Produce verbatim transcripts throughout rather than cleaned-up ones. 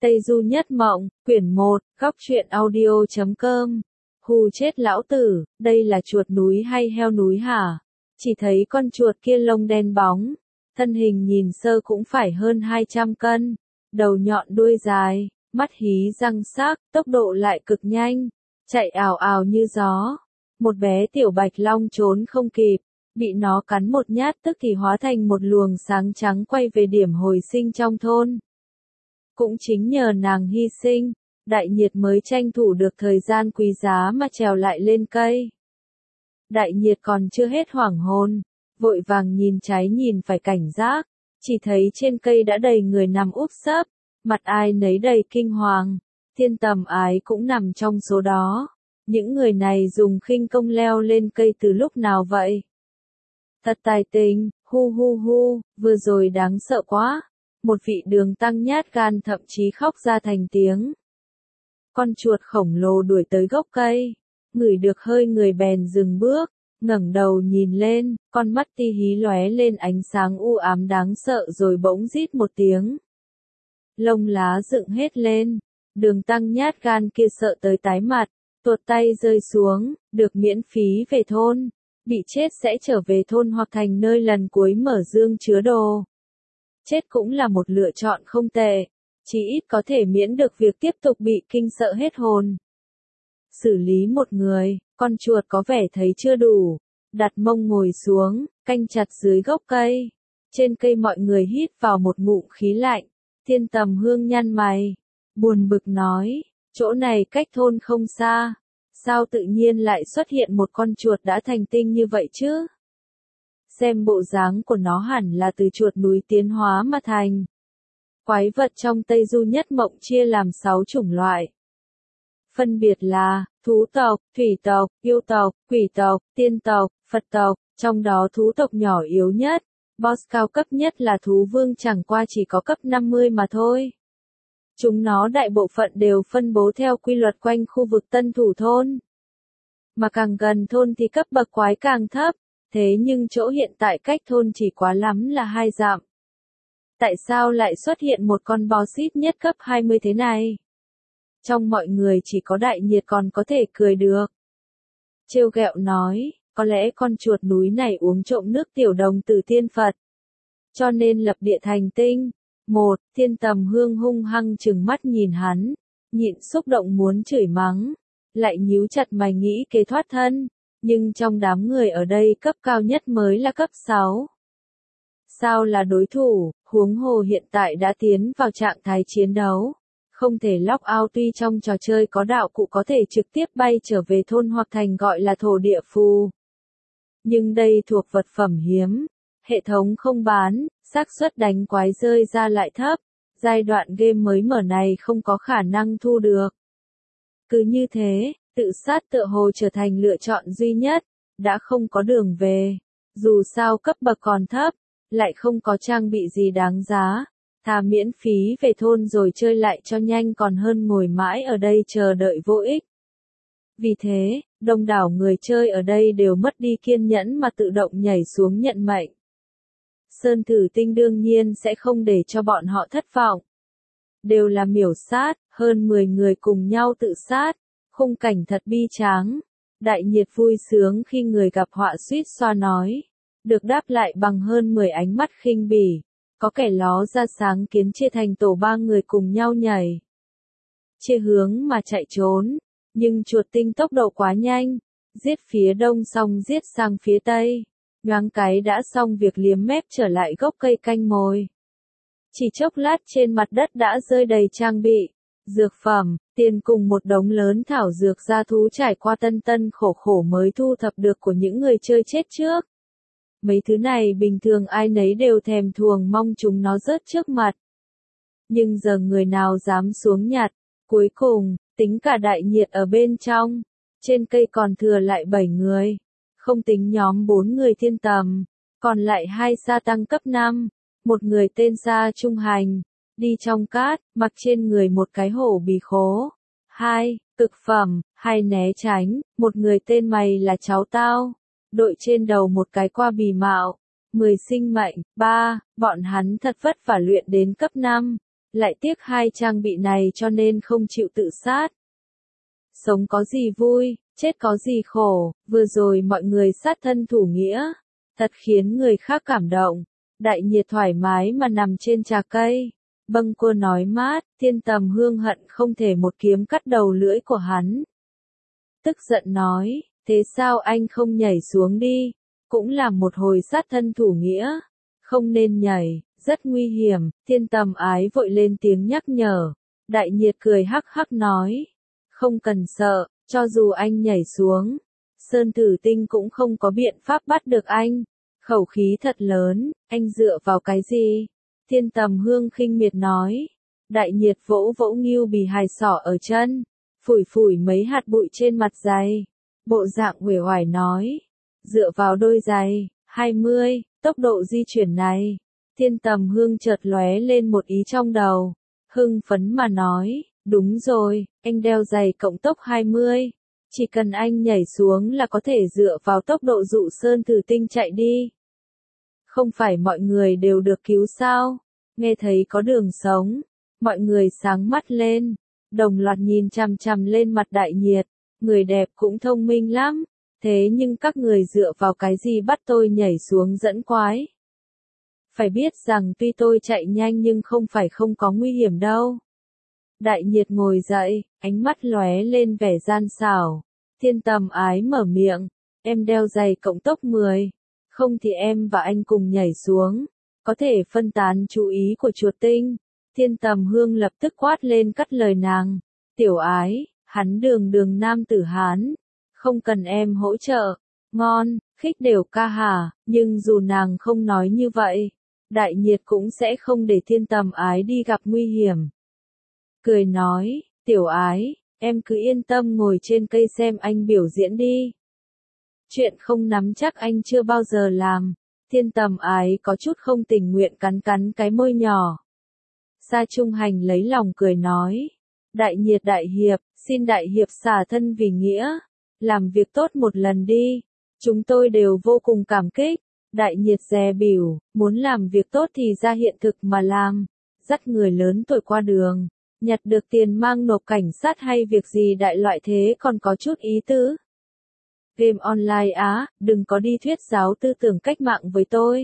Tây Du Nhất Mộng, quyển một, góc truyện audio chấm com. Hù chết lão tử, đây là chuột núi hay heo núi hả? Chỉ thấy con chuột kia lông đen bóng, thân hình nhìn sơ cũng phải hơn hai trăm cân, đầu nhọn đuôi dài, mắt hí răng sắc, tốc độ lại cực nhanh, chạy ào ào như gió. Một bé tiểu bạch long trốn không kịp, bị nó cắn một nhát tức thì hóa thành một luồng sáng trắng quay về điểm hồi sinh trong thôn. Cũng chính nhờ nàng hy sinh, Đại Nhiệt mới tranh thủ được thời gian quý giá mà trèo lại lên cây. Đại Nhiệt còn chưa hết hoảng hồn, vội vàng nhìn trái nhìn phải cảnh giác, chỉ thấy trên cây đã đầy người nằm úp sấp, mặt ai nấy đầy kinh hoàng, Thiên Tầm Ái cũng nằm trong số đó. Những người này dùng khinh công leo lên cây từ lúc nào vậy? Thật tài tình, hu hu hu, vừa rồi đáng sợ quá. Một vị đường tăng nhát gan thậm chí khóc ra thành tiếng. Con chuột khổng lồ đuổi tới gốc cây, ngửi được hơi người bèn dừng bước, ngẩng đầu nhìn lên, con mắt ti hí lóe lên ánh sáng u ám đáng sợ rồi bỗng rít một tiếng. Lông lá dựng hết lên, đường tăng nhát gan kia sợ tới tái mặt, tuột tay rơi xuống, được miễn phí về thôn, bị chết sẽ trở về thôn hoặc thành nơi lần cuối mở dương chứa đồ. Chết cũng là một lựa chọn không tệ, chỉ ít có thể miễn được việc tiếp tục bị kinh sợ hết hồn. Xử lý một người, con chuột có vẻ thấy chưa đủ, đặt mông ngồi xuống, canh chặt dưới gốc cây. Trên cây mọi người hít vào một ngụm khí lạnh, Thiên Tầm Hương nhăn mày, buồn bực nói, chỗ này cách thôn không xa, sao tự nhiên lại xuất hiện một con chuột đã thành tinh như vậy chứ? Xem bộ dáng của nó hẳn là từ chuột núi tiến hóa mà thành. Quái vật trong Tây Du Nhất Mộng chia làm sáu chủng loại. Phân biệt là, thú tộc, thủy tộc, yêu tộc, quỷ tộc, tiên tộc, Phật tộc, trong đó thú tộc nhỏ yếu nhất, boss cao cấp nhất là thú vương chẳng qua chỉ có cấp năm mươi mà thôi. Chúng nó đại bộ phận đều phân bố theo quy luật quanh khu vực tân thủ thôn. Mà càng gần thôn thì cấp bậc quái càng thấp. Thế nhưng chỗ hiện tại cách thôn chỉ quá lắm là hai dặm. Tại sao lại xuất hiện một con boss nhất cấp hai mươi thế này? Trong mọi người chỉ có Đại Nhiệt còn có thể cười được. Trêu ghẹo nói, có lẽ con chuột núi này uống trộm nước tiểu đồng từ tiên Phật. Cho nên lập địa thành tinh. Một, Thiên Tầm Hương hung hăng trừng mắt nhìn hắn, nhịn xúc động muốn chửi mắng, lại nhíu chặt mày nghĩ kế thoát thân. Nhưng trong đám người ở đây cấp cao nhất mới là cấp sáu. Sao là đối thủ, huống hồ hiện tại đã tiến vào trạng thái chiến đấu. Không thể lock out tuy trong trò chơi có đạo cụ có thể trực tiếp bay trở về thôn hoặc thành gọi là thổ địa phù. Nhưng đây thuộc vật phẩm hiếm. Hệ thống không bán, xác suất đánh quái rơi ra lại thấp. Giai đoạn game mới mở này không có khả năng thu được. Cứ như thế. Tự sát tựa hồ trở thành lựa chọn duy nhất, đã không có đường về. Dù sao cấp bậc còn thấp, lại không có trang bị gì đáng giá. Thà miễn phí về thôn rồi chơi lại cho nhanh còn hơn ngồi mãi ở đây chờ đợi vô ích. Vì thế, đông đảo người chơi ở đây đều mất đi kiên nhẫn mà tự động nhảy xuống nhận mệnh. Sơn Thử Tinh đương nhiên sẽ không để cho bọn họ thất vọng. Đều là miểu sát, hơn mười người cùng nhau tự sát. Khung cảnh thật bi tráng. Đại Nhiệt vui sướng khi người gặp họa suýt xoa nói. Được đáp lại bằng hơn mười ánh mắt khinh bỉ. Có kẻ ló ra sáng kiến chia thành tổ ba người cùng nhau nhảy. Chia hướng mà chạy trốn. Nhưng chuột tinh tốc độ quá nhanh. Giết phía đông xong giết sang phía tây. Nhoáng cái đã xong việc liếm mép trở lại gốc cây canh mồi. Chỉ chốc lát trên mặt đất đã rơi đầy trang bị. Dược phẩm, tiền cùng một đống lớn thảo dược gia thú trải qua tân tân khổ khổ mới thu thập được của những người chơi chết trước. Mấy thứ này bình thường ai nấy đều thèm thuồng mong chúng nó rớt trước mặt. Nhưng giờ người nào dám xuống nhặt, cuối cùng, tính cả Đại Nhiệt ở bên trong. Trên cây còn thừa lại bảy người, không tính nhóm bốn người Thiên Tầm, còn lại hai sa tăng cấp năm, một người tên Sa Trung Hành. Đi trong cát, mặc trên người một cái hổ bì khố. Hai, cực phẩm, hai né tránh, một người tên mày là cháu tao. Đội trên đầu một cái qua bì mạo. Mười sinh mệnh, ba, bọn hắn thật vất vả luyện đến cấp năm. lại tiếc hai trang bị này cho nên không chịu tự sát. Sống có gì vui, chết có gì khổ, vừa rồi mọi người sát thân thủ nghĩa, thật khiến người khác cảm động. Đại Nhiệt thoải mái mà nằm trên trà cây, bâng quơ nói mát, Thiên Tầm Hương hận không thể một kiếm cắt đầu lưỡi của hắn. Tức giận nói, thế sao anh không nhảy xuống đi, cũng là một hồi sát thân thủ nghĩa, không nên nhảy, rất nguy hiểm. Thiên Tầm Ái vội lên tiếng nhắc nhở. Đại Nhiệt cười hắc hắc nói, không cần sợ, cho dù anh nhảy xuống, Sơn Tử Tinh cũng không có biện pháp bắt được anh. Khẩu khí thật lớn, anh dựa vào cái gì? Thiên Tầm Hương khinh miệt nói. Đại Nhiệt vỗ vỗ Ngưu Bì hài sọ ở chân, phủi phủi mấy hạt bụi trên mặt giày, bộ dạng uể oải nói, dựa vào đôi giày, hai mươi, tốc độ di chuyển này. Thiên Tầm Hương chợt lóe lên một ý trong đầu, hưng phấn mà nói, đúng rồi, anh đeo giày cộng tốc hai mươi, chỉ cần anh nhảy xuống là có thể dựa vào tốc độ dụ Sơn Tử Tinh chạy đi. Không phải mọi người đều được cứu sao? Nghe thấy có đường sống, mọi người sáng mắt lên, đồng loạt nhìn chằm chằm lên mặt Đại Nhiệt, người đẹp cũng thông minh lắm, thế nhưng các người dựa vào cái gì bắt tôi nhảy xuống dẫn quái? Phải biết rằng tuy tôi chạy nhanh nhưng không phải không có nguy hiểm đâu. Đại Nhiệt ngồi dậy, ánh mắt lóe lên vẻ gian xảo. Thiên Tầm Ái mở miệng, em đeo giày cộng tốc mười, không thì em và anh cùng nhảy xuống, có thể phân tán chú ý của chuột tinh. Thiên Tầm Hương lập tức quát lên cắt lời nàng, Tiểu Ái, hắn đường đường nam tử Hán, không cần em hỗ trợ, ngon, khích đều ca hả, nhưng dù nàng không nói như vậy, Đại Nhiệt cũng sẽ không để Thiên Tầm Ái đi gặp nguy hiểm. Cười nói, Tiểu Ái, em cứ yên tâm ngồi trên cây xem anh biểu diễn đi. Chuyện không nắm chắc anh chưa bao giờ làm. Thiên Tầm Ái có chút không tình nguyện cắn cắn cái môi nhỏ. Sa Trung Hành lấy lòng cười nói, Đại Nhiệt đại hiệp, xin đại hiệp xả thân vì nghĩa, làm việc tốt một lần đi, chúng tôi đều vô cùng cảm kích. Đại Nhiệt dè bỉu, muốn làm việc tốt thì ra hiện thực mà làm, dắt người lớn tuổi qua đường, nhặt được tiền mang nộp cảnh sát hay việc gì đại loại thế còn có chút ý tứ. Game online á, đừng có đi thuyết giáo tư tưởng cách mạng với tôi.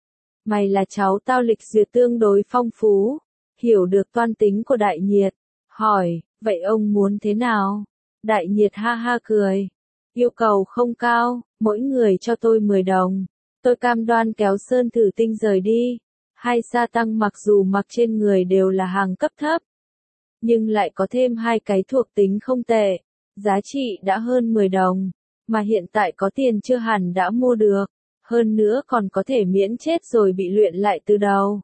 Mày là cháu tao lịch duyệt tương đối phong phú, hiểu được toan tính của Đại Nhiệt, hỏi, vậy ông muốn thế nào? Đại Nhiệt ha ha cười, yêu cầu không cao, mỗi người cho tôi mười đồng, tôi cam đoan kéo Sơn Tử Tinh rời đi. Hai sa tăng mặc dù mặc trên người đều là hàng cấp thấp, nhưng lại có thêm hai cái thuộc tính không tệ, giá trị đã hơn mười đồng. Mà hiện tại có tiền chưa hẳn đã mua được, hơn nữa còn có thể miễn chết rồi bị luyện lại từ đầu.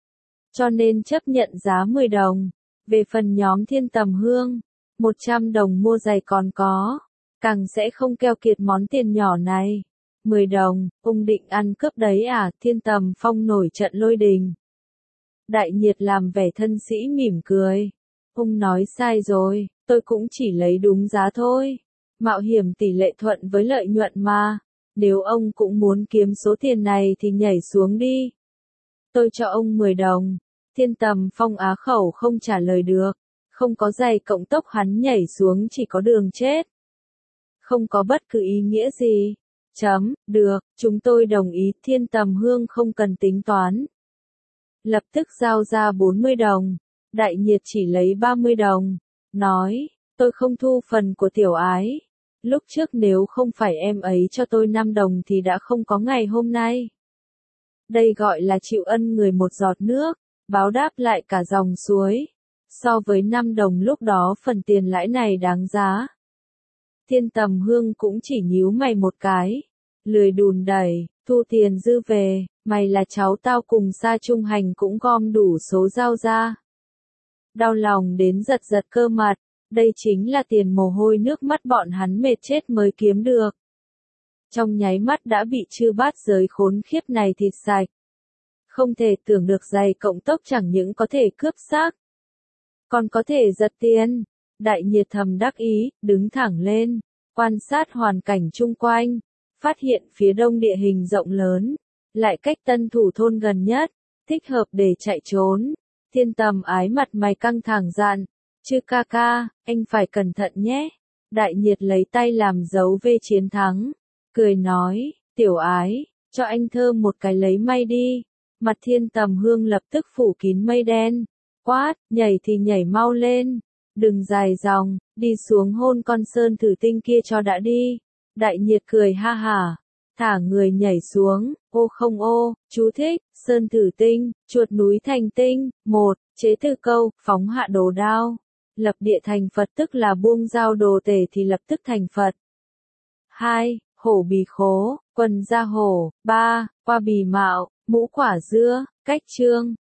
Cho nên chấp nhận giá mười đồng. Về phần nhóm Thiên Tầm Hương, một trăm đồng mua giày còn có, càng sẽ không keo kiệt món tiền nhỏ này. mười đồng, ông định ăn cướp đấy à? Thiên Tầm Phong nổi trận lôi đình. Đại Nhiệt làm vẻ thân sĩ mỉm cười. Ông nói sai rồi, tôi cũng chỉ lấy đúng giá thôi. Mạo hiểm tỷ lệ thuận với lợi nhuận mà, nếu ông cũng muốn kiếm số tiền này thì nhảy xuống đi. Tôi cho ông mười đồng. Thiên Tầm Phong á khẩu không trả lời được, không có giày cộng tốc hắn nhảy xuống chỉ có đường chết. Không có bất cứ ý nghĩa gì. Chấm, được, chúng tôi đồng ý. Thiên Tầm Hương không cần tính toán, lập tức giao ra bốn mươi đồng. Đại Nhiệt chỉ lấy ba mươi đồng, nói, tôi không thu phần của Tiểu Ái. Lúc trước nếu không phải em ấy cho tôi năm đồng thì đã không có ngày hôm nay. Đây gọi là chịu ân người một giọt nước, báo đáp lại cả dòng suối. So với năm đồng lúc đó phần tiền lãi này đáng giá. Thiên Tầm Hương cũng chỉ nhíu mày một cái, lười đùn đẩy, thu tiền dư về, mày là cháu tao cùng Sa Trung Hành cũng gom đủ số giao ra. Đau lòng đến giật giật cơ mặt. Đây chính là tiền mồ hôi nước mắt bọn hắn mệt chết mới kiếm được. Trong nháy mắt đã bị chư bát giới khốn khiếp này thịt sạch. Không thể tưởng được giày cộng tốc chẳng những có thể cướp xác, còn có thể giật tiền. Đại Nhiệt thầm đắc ý, đứng thẳng lên, quan sát hoàn cảnh chung quanh, phát hiện phía đông địa hình rộng lớn, lại cách tân thủ thôn gần nhất, thích hợp để chạy trốn. Thiên Tầm ái mặt mày căng thẳng dặn, chứ ca ca, anh phải cẩn thận nhé. Đại Nhiệt lấy tay làm dấu V chiến thắng, cười nói, tiểu ái, cho anh thơm một cái lấy may đi. Mặt Thiên Tầm Hương lập tức phủ kín mây đen, quát, nhảy thì nhảy mau lên, đừng dài dòng, đi xuống hôn con Sơn Thử Tinh kia cho đã đi. Đại Nhiệt cười ha hả, thả người nhảy xuống, ô không ô, chú thích, Sơn Thử Tinh, chuột núi thành tinh, một, chế từ câu, phóng hạ đồ đao, lập địa thành Phật tức là buông dao đồ tể thì lập tức thành Phật. hai, hổ bì khố, quần da hổ, ba, qua bì mạo, mũ quả dưa, cách chương.